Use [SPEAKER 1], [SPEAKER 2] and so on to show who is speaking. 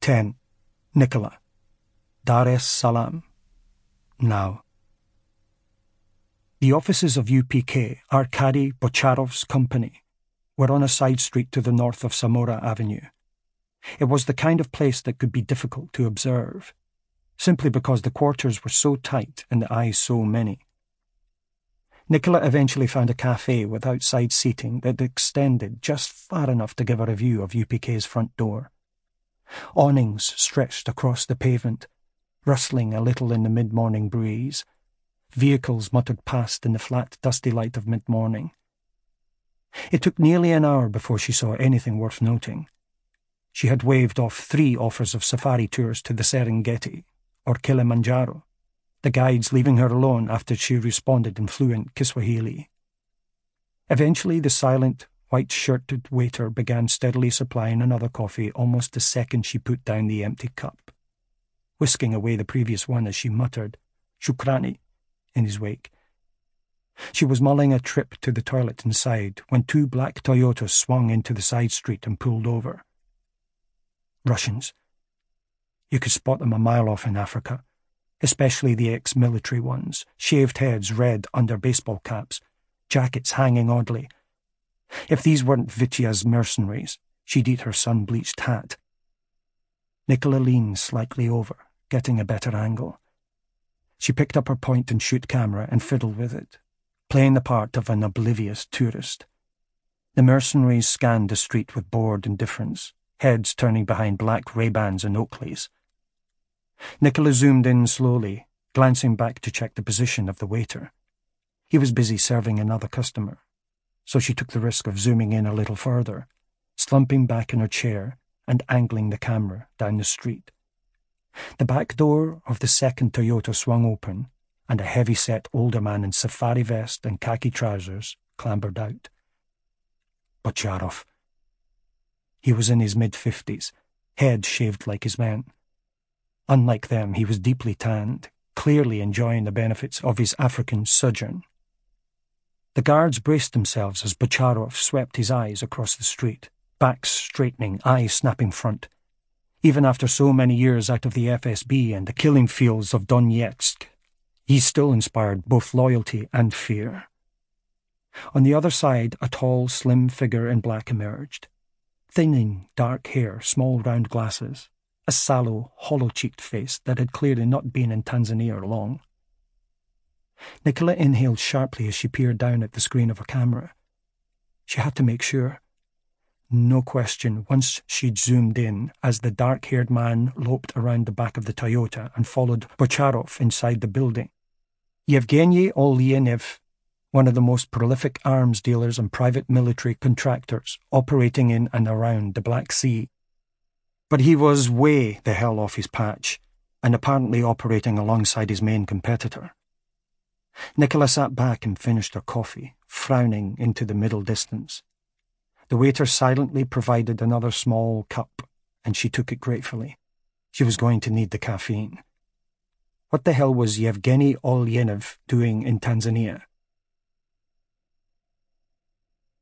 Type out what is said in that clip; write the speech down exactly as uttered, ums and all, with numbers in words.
[SPEAKER 1] ten. Nicola. Dar es Salaam. Now. The offices of U P K, Arkady Bocharov's company, were on a side street to the north of Samora Avenue. It was the kind of place that could be difficult to observe, simply because the quarters were so tight and the eyes so many. Nicola eventually found a cafe with outside seating that extended just far enough to give her a view of U P K's front door. Awnings stretched across the pavement, rustling a little in the mid-morning breeze. Vehicles muttered past in the flat, dusty light of mid-morning. It took nearly an hour before she saw anything worth noting. She had waved off three offers of safari tours to the Serengeti or Kilimanjaro, the guides leaving her alone after she responded in fluent Kiswahili. Eventually, the silent, white-shirted waiter began steadily supplying another coffee almost the second she put down the empty cup, whisking away the previous one as she muttered, "Shukrani," in his wake. She was mulling a trip to the toilet inside when two black Toyotas swung into the side street and pulled over. Russians. You could spot them a mile off in Africa, especially the ex-military ones, shaved heads red under baseball caps, jackets hanging oddly. If these weren't Vitya's mercenaries, she'd eat her sun-bleached hat. Nicola leaned slightly over, getting a better angle. She picked up her point-and-shoot camera and fiddled with it, playing the part of an oblivious tourist. The mercenaries scanned the street with bored indifference, heads turning behind black Ray-Bans and Oakleys. Nicola zoomed in slowly, glancing back to check the position of the waiter. He was busy serving another customer, so she took the risk of zooming in a little further, slumping back in her chair and angling the camera down the street. The back door of the second Toyota swung open, and a heavy-set older man in safari vest and khaki trousers clambered out. Bocharov. He was in his mid-fifties, head shaved like his men. Unlike them, he was deeply tanned, clearly enjoying the benefits of his African sojourn. The guards braced themselves as Bocharov swept his eyes across the street, back straightening, eyes snapping front. Even after so many years out of the F S B and the killing fields of Donetsk, he still inspired both loyalty and fear. On the other side, a tall, slim figure in black emerged. Thinning, dark hair, small round glasses, a sallow, hollow-cheeked face that had clearly not been in Tanzania long. Nicola inhaled sharply as she peered down at the screen of her camera. She had to make sure. No question, once she'd zoomed in, as the dark-haired man loped around the back of the Toyota and followed Bocharov inside the building. Yevgeny Olyenev, one of the most prolific arms dealers and private military contractors operating in and around the Black Sea. But he was way the hell off his patch, and apparently operating alongside his main competitor. Nicola sat back and finished her coffee, frowning into the middle distance. The waiter silently provided another small cup, and she took it gratefully. She was going to need the caffeine. What the hell was Yevgeny Olyenev doing in Tanzania?